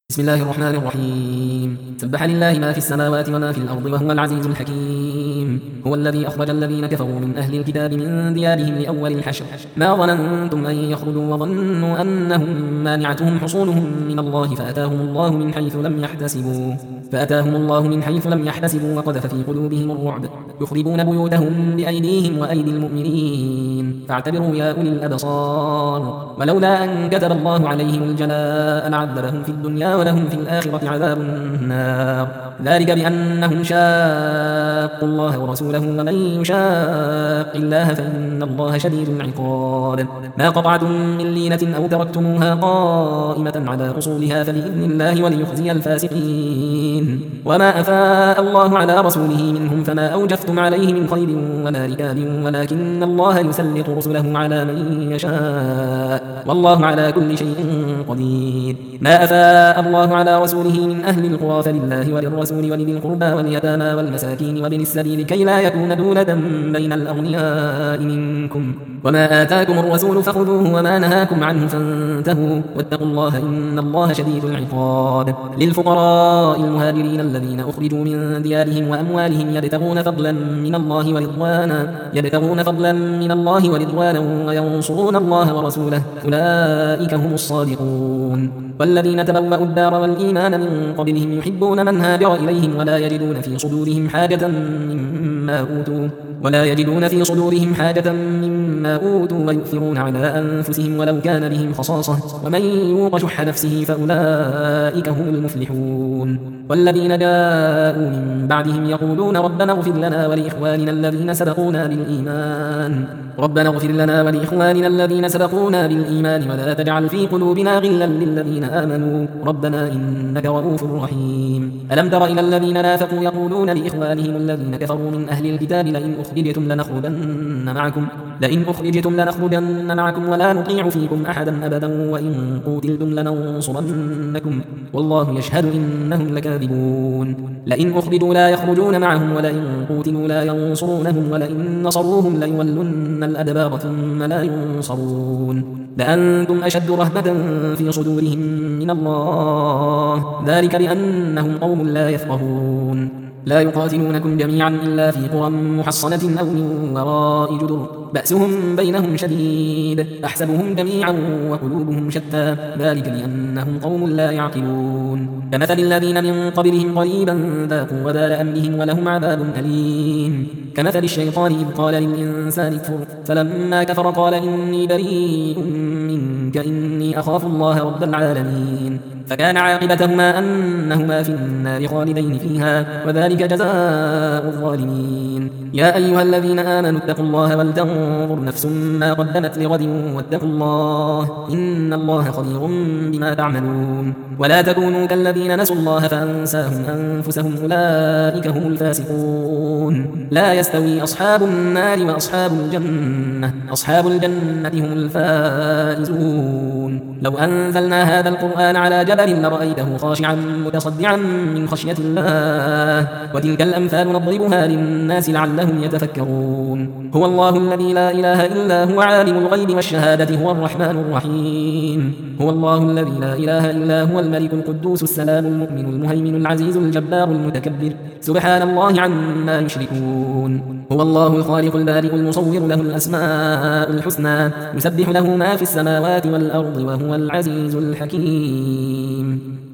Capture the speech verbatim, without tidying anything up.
بسم الله الرحمن الرحيم. سبح لله ما في السماوات وما في الأرض وهو العزيز الحكيم. هو الذي أخرج الذين كفروا من أهل الكتاب من ديارهم لأول الحشر ما ظننتم أن يخرجوا وظنوا أنهم مانعتهم حصونهم من الله فأتاهم الله من حيث لم يحتسبوا فأتاهم الله من حيث لم يحتسبوا وقذف في قلوبهم الرعب يخربون بيوتهم بأيديهم وأيدي المؤمنين فاعتبروا يا أولي الأبصار. ولولا أن كتب الله عليهم الجلاء لعذبهم في الدنيا ولهم في الآخرة عذاب النار ذلك بأنهم شاقوا الله ورسوله ومن يشاق الله فإن الله شديد العقاب. ما قطعتم من لينة أو تركتموها قائمة على أصولها فبإذن الله وليخزي الفاسقين. وما أفاء الله على رسوله منهم فما أوجفتم عليه من خير ولا ركاب ولكن الله يسلط رسله على من يشاء والله على كل شيء قدير. ما أفاء الله على رسوله من أهل القرى فلله وللرسول ولذي القربى واليتامى والمساكين وابن السبيل كي لا يكون دولة بين الأغنياء منكم. وما آتاكم الرسول فخذوه وما نهاكم عنه فانتهوا واتقوا الله إن الله شديد العقاب. للفقراء المهاجرين الذين أخرجوا من ديارهم وأموالهم يبتغون فضلا من الله ورضوانا يبتغون فضلا من الله ورضوانا وينصرون الله ورسوله أولئك هم الصادقون. والذين تبوأوا الدار والإيمان من قبلهم يحبون من هاجر إليهم ولا يجدون في صدورهم حاجة مما أوتوا ولا يجدون في صدورهم حاجة مما أوتوا ويؤثرون على أنفسهم ولو كان بهم خصاصة ومن يوق شح نفسه فأولئك هم المفلحون. والذين جاءوا من بعدهم يقولون ربنا اغفر لنا ولإخواننا الذين سبقونا بالإيمان ربنا اغفر لنا ولإخواننا الذين سبقونا بالإيمان ولا تجعل في قلوبنا غلا للذين آمنوا ربنا إنك رؤوف رحيم. ألم تر إلى الذين نافقوا يقولون لإخوانهم الذين كفروا من أهل الكتاب لئن أخرجتم لنخرجن معكم لئن أخرجتم لنخرجن معكم ولا نطيع فيكم أحدا أبدا وإن قوتلتم لننصرنكم والله يشهد إنهم لكاذبون. لئن أخرجوا لا يخرجون معهم ولئن قوتلوا لا ينصرونهم ولئن نصروهم ليولن الأدبار ثم لا ينصرون لأنتم أشد رهبة في صدورهم من الله ذلك بأنهم قوم لا يفقهون. لا يقاتلونكم جميعا إلا في قرى محصنة أو من وراء جدر بأسهم بينهم شديد أحسبهم جميعا وقلوبهم شتى ذلك لأنهم قوم لا يعقلون. كمثل الذين من قبلهم قريبا ذاقوا وبال أمرهم ولهم عذاب أليم. كمثل الشيطان إذ قال للإنسان اكفر فلما كفر قال إني بريء منك إني أخاف الله رب العالمين فكان عاقبتهما أنهما في النار خالدين فيها وذلك جزاء الظالمين. يا أيها الذين آمنوا اتقوا الله ولتنظر نفس ما قدمت لغد واتقوا الله إن الله خبير بما تعملون. ولا تكونوا كالذين نسوا الله فأنساهم أنفسهم أولئك هم الفاسقون. لا يستوي أصحاب النار وأصحاب الجنة أصحاب الجنة هم الفائزون. لو أنزلنا هذا القرآن على جبل لرأيته خاشعا متصدعا من خشية الله وتلك الأمثال نضربها للناس لعلهم يتفكرون. هو الله الذي لا إله إلا هو عالم الغيب والشهادة هو الرحمن الرحيم. هو الله الذي لا إله إلا هو الملك القدوس السلام المؤمن المهيمن العزيز الجبار المتكبر سبحان الله عما يشركون. هو الله الخالق البارئ المصور له الأسماء الحسنى يسبح له ما في السماوات والأرض وهو العزيز الحكيم.